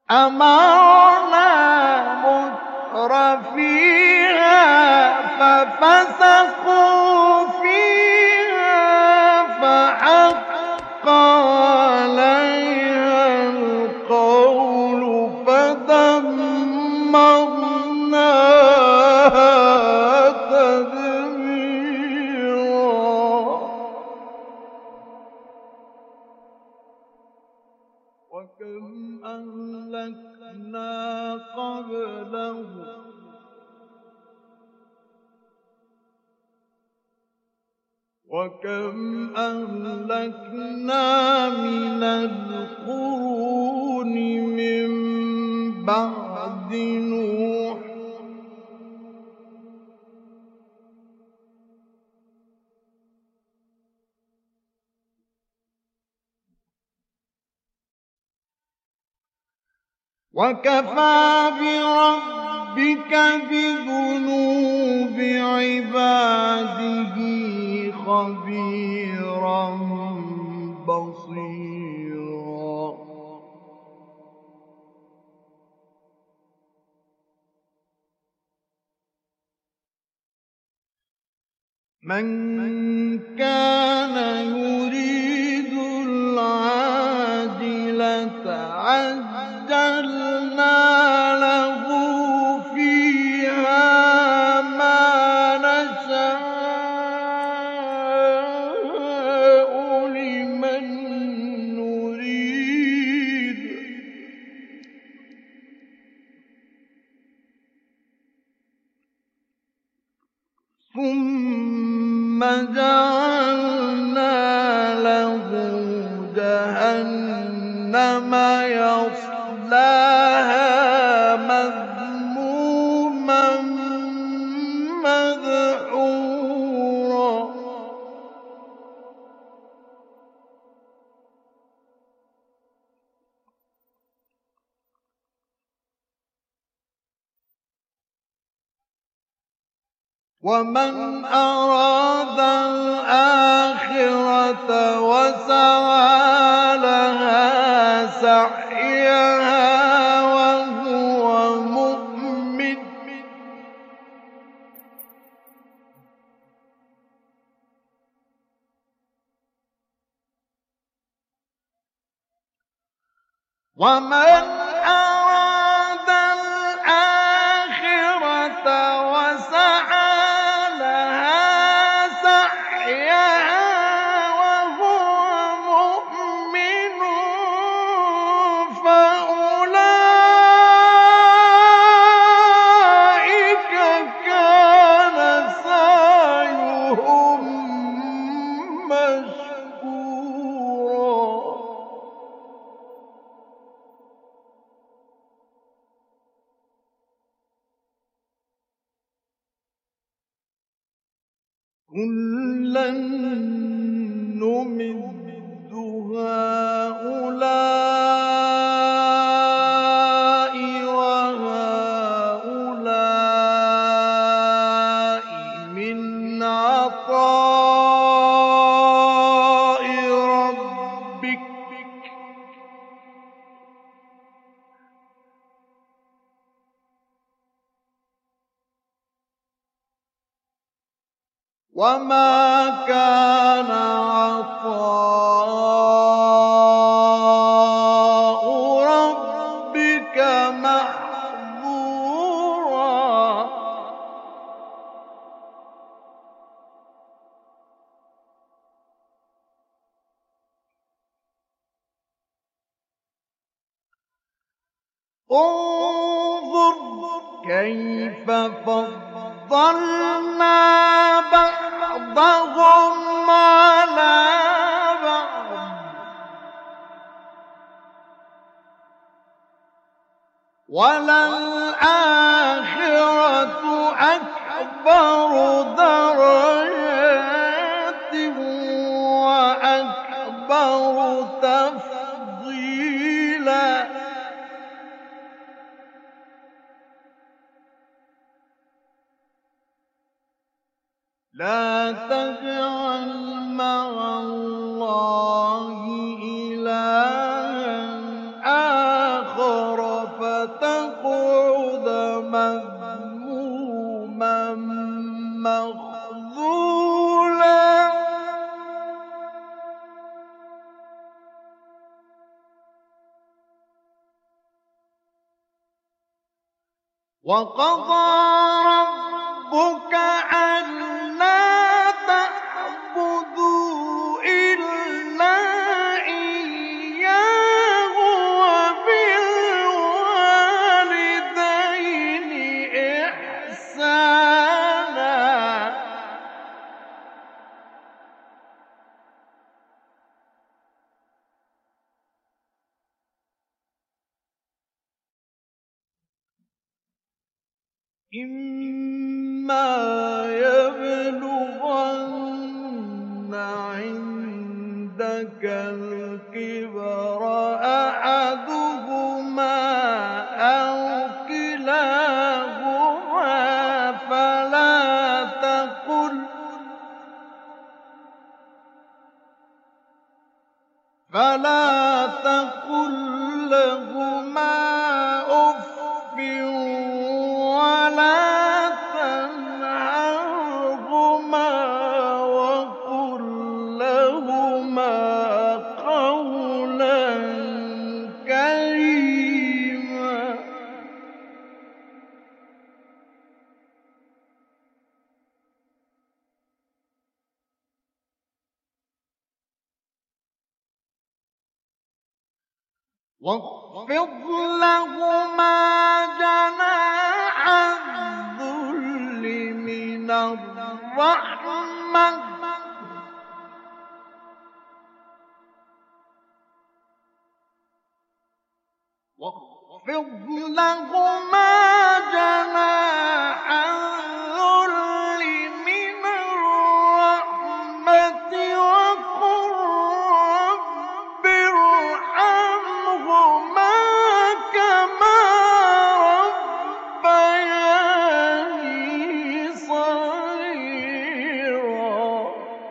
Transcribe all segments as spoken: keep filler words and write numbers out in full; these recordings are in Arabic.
أمرنا مترفيها ففسقوا فيها فحق عليها القول فدمرناها تدميرا. وكم أهلكنا قبلهم وكم أهلكنا من القرون من بعد نوح وكفى بربك بذنوب عباده خبيرا بصيرا. من كان يريد العاجلة عجلنا له فيها ما نشاء لمن نريد ثم جعلنا له جهنم يصلاها مذموما مدحورا. ومن أراد الآخرة وسعى لها سعيها وهو مؤمن ومن أراد الآخرة وسعى كُلًّا نُّمِدُّ هَٰؤُلَاءِ وَهَٰؤُلَاءِ مِنْ عَطَاءِ رَبِّكَ ۚ وَمَا كَانَ عَطَاءُ رَبِّكَ مَحْظُورًا. انظُرْ كَيْفَ فَضَّلْنَا بَعْضَهُمْ عَلَىٰ بَعْضٍ ۚ وَلَلْآخِرَةُ أَكْبَرُ دَرَجَاتٍ وَأَكْبَرُ تَفْضِيلًا. لَا تَجْعَلْ مَعَ اللَّهِ إِلَٰهًا آخَرَ وقضى ربك ألا تعبدوا إلا إياه وبالوالدين إحسانا. إما يبلغن عندك الكبر أحدهما أو كلاهما فلا تقل فلا تقل لهما أف ولا تنهرهما وقل لهما قولا كريما. واخفض لهما جناح الذل من الرحمة واخفض لهما جناح الذل من الرحمة وقل رب ارحمهما كما ربياني صغيرا.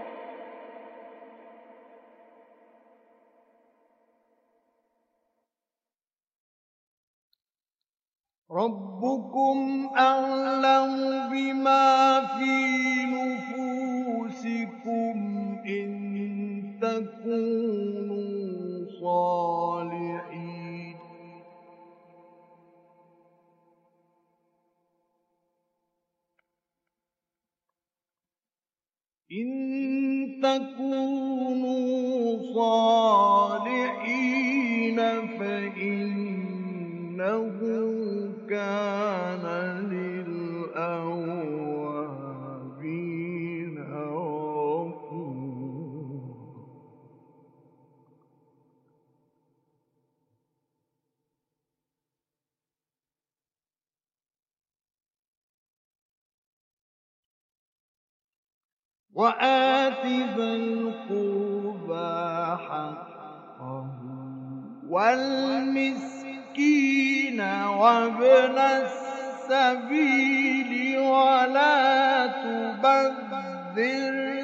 ربكم أعلم بما في نفوسكم إن تكونوا صالحين إن تكونوا صالحين فإنه كان للأوابين غفورا. وآت ذا القربى حقه والمسكين وابن السبيل ولا تبذر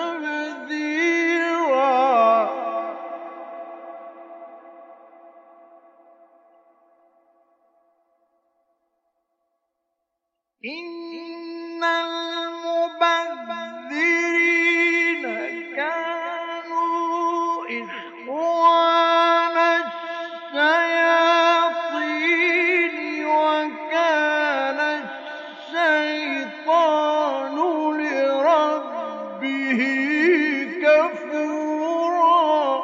تبذيرا. إن المبذرين كانوا إخوان الشياطين وكان الشيطان لربه كفورا.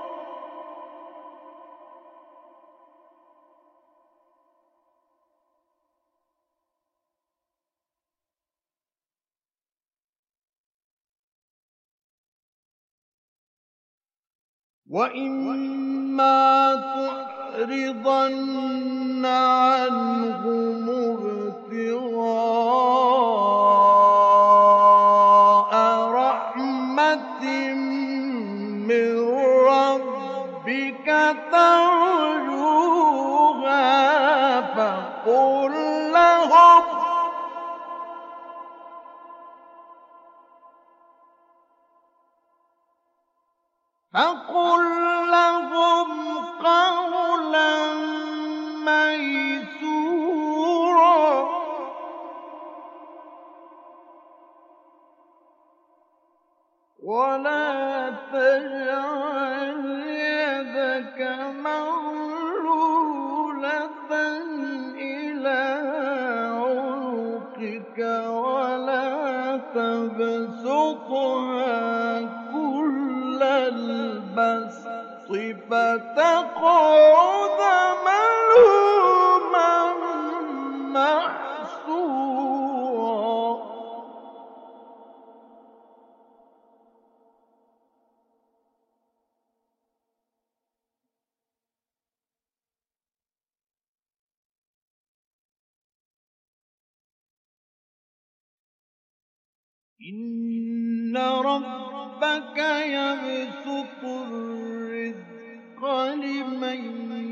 وإما تعرضن عنهم ابتغاء رحمة من ربك ترجوها فقل لهم فقل لهم قولا ميسورا. ولا تجعل يدك مغلولة إلى إن ربك يبسط الرزق لمن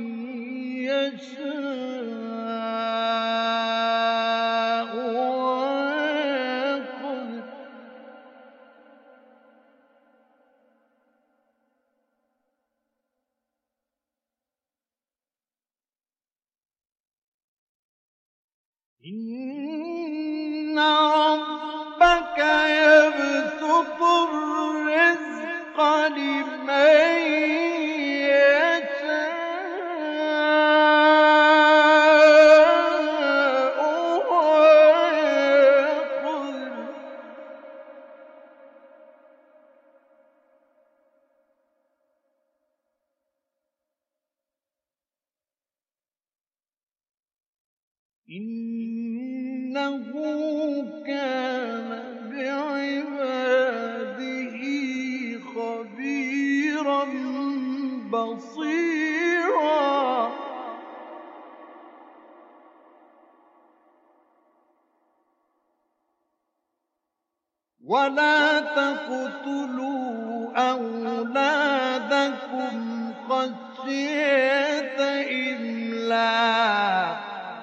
يشاء ويقدر إن ربك يبسط الرزق لمن يشاء ويقدر إنه كان بعباده خبيرا بصيرا ولا تقتلوا أولادكم خشية إملاق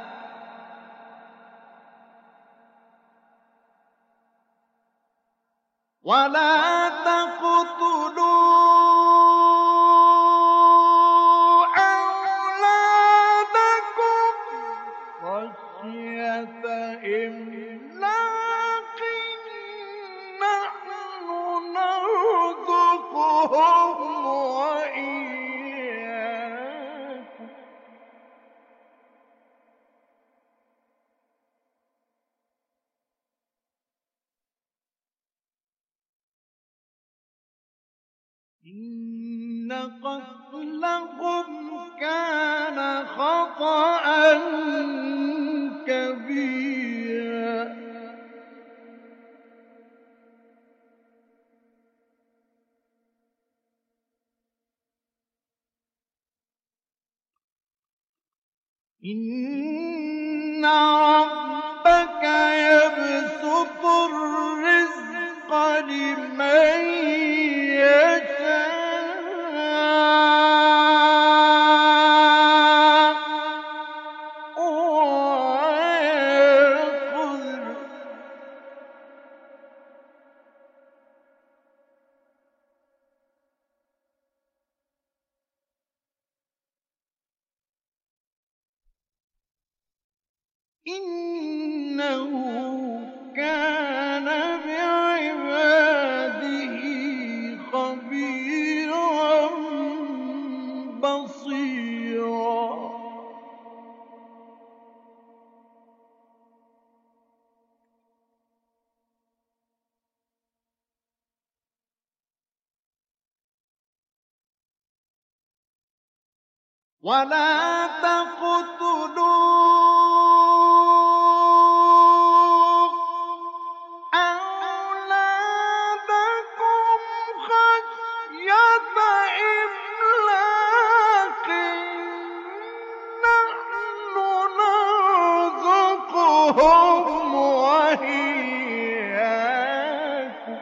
ولا تقتلوا أولادكم خشية إملاق نحن نرزقهم وإياكم إن قتلهم كان خطأ كبيرا إن ربك يبسط الرزق لمن يشاء ويقدر إنه كان بعباده خبيرا بصيرا ولا تقتلوا أولادكم خشية إملاق نحن نرزقهم وإياكم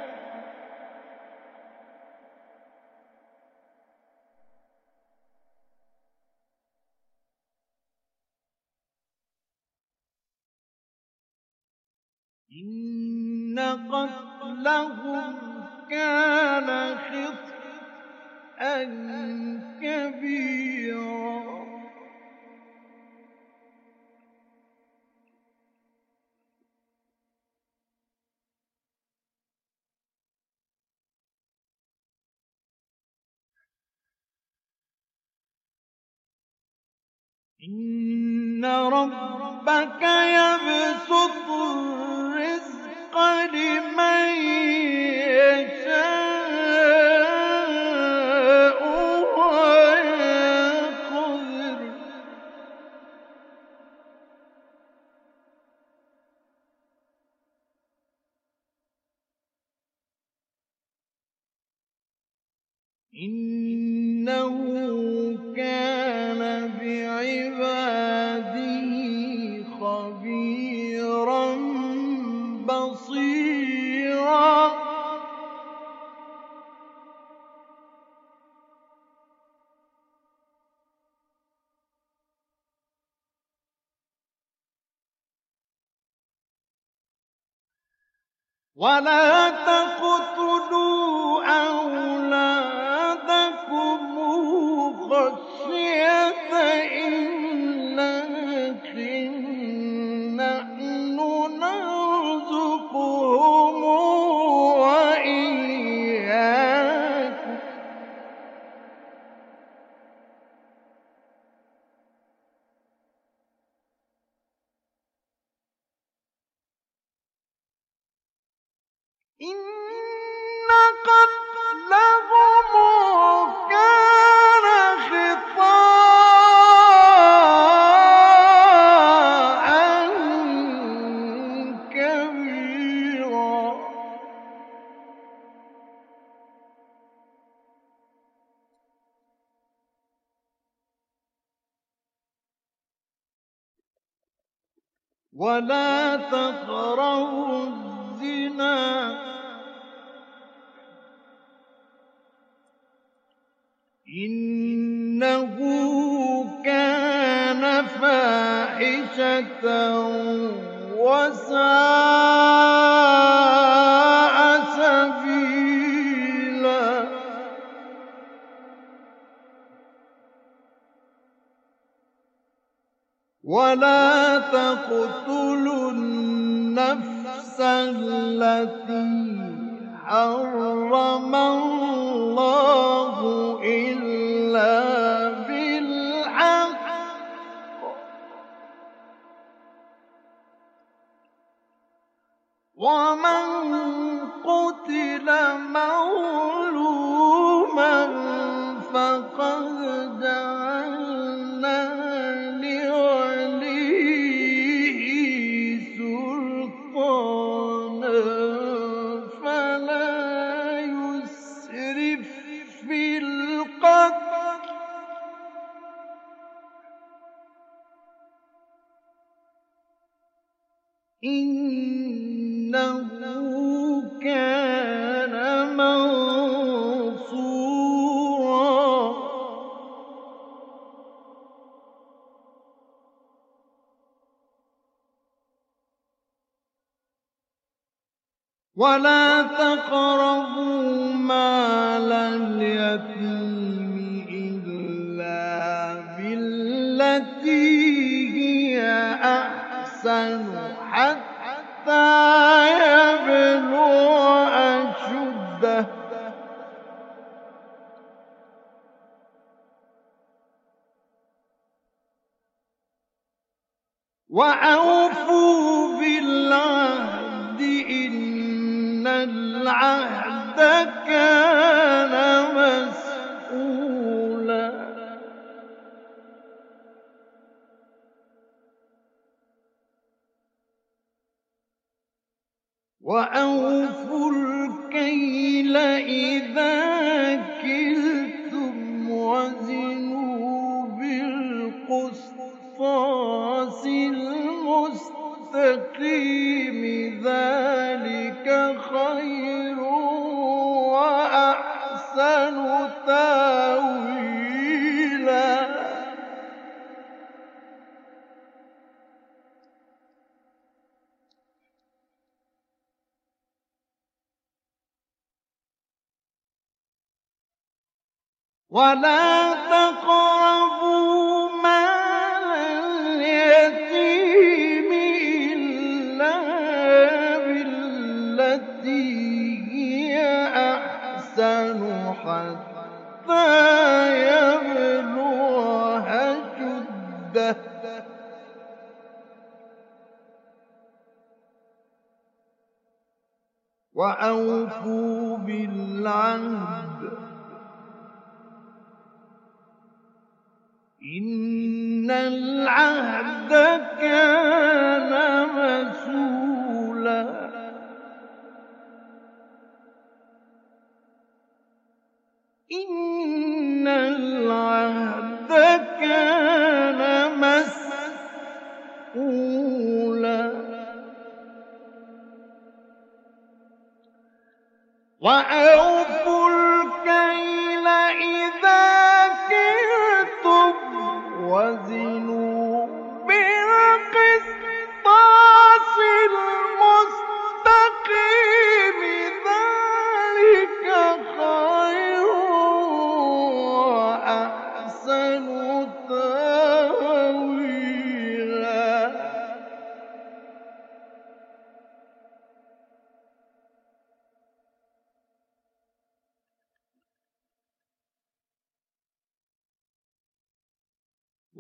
إن قتلهم كان خطأ كبيرا إن ربك يبسط الرزق لمن يشاء ويقدر إنه كان بعباده خبيرا بصيرا ولا تقتلوا أولادكم خشية إملاق، نحن نرزقهم وإياكم، إن قتلهم كان خطأ كبيرا. ولا تقربوا الزنا إنه كان فاحشة وساء سبيلا. ولا تقتلوا النفس التي حرم الله إلا بالحق، ومن قتل مظلوما فقد جعلنا لوليه سلطانا فلا يسرف في القتل، إنه كان منصورا. ولا تقربوا مال اليتيم إلا بالتي هي أحسن حتى يبلغ أشده، وأوفوا بالعهد إن العهد كان مسؤولا. وأوفوا الكيل إذا كلتم وزنوا بالقسطاس المستقيم، ذلك خير وأحسن تأويلا. ولا تقربوا مال اليتيم إلا بالتي هي أحسن حتى يبلغ أشده، وأوفوا بالعهد إن العهد كان مسؤولا. إن العهد كان مسؤولا. وأوفوا الكيل إذا كلتم وزنوا بالقسطاس المستقيم،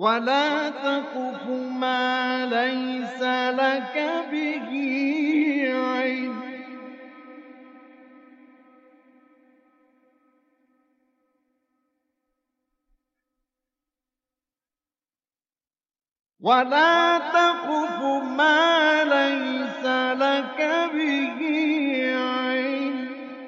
ولا تقف ما ليس لك به علم ولا تقف ما ليس لك به علم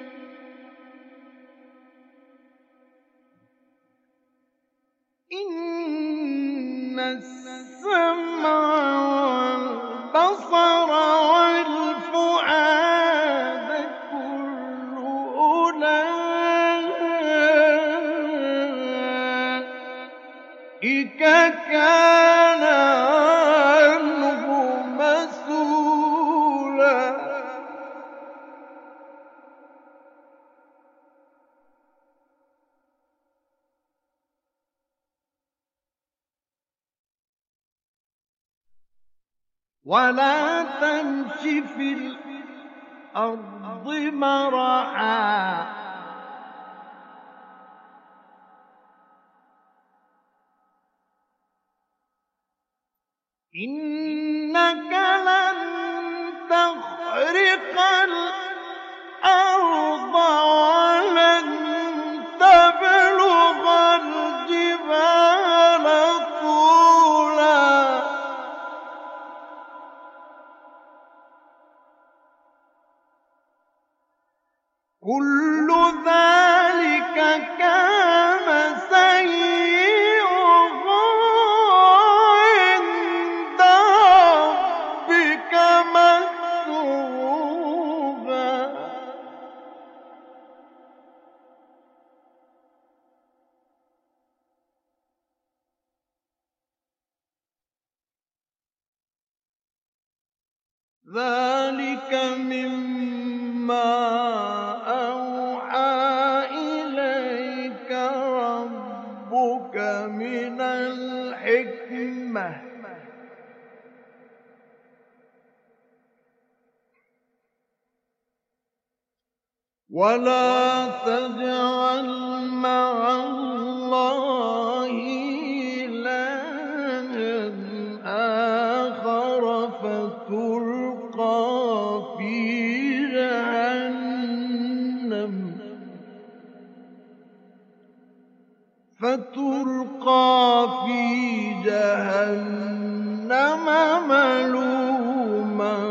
إن السمع والبصر والفؤاد كل أولئك كان عنه مسؤولا ولا تمش في الأرض مرحا إنك لن تخرق الأرض ولن تبلغ الجبال طولا كل ذلك كان سيئه عند ربك مكروها ذلك مما أوحى إليك ربك من الحكمة ولا تجعل مع الله إلها آخر فتلقى في جهنم فتلقى في جهنم ملوما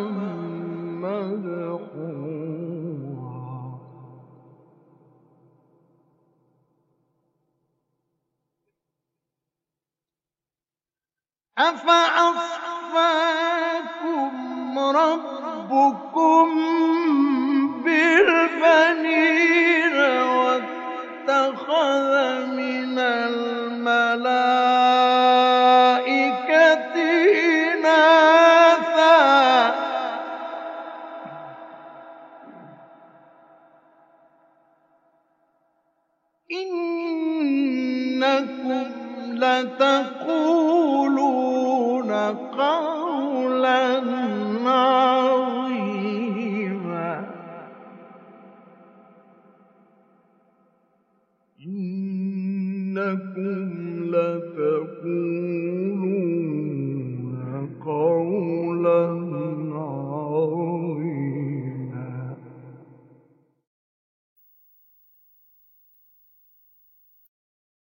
مدحورا أفأصفاكم ربكم بالبنين واتخذ من الملائكة إناثا إنكم لتقولون قولا عظيما إنكم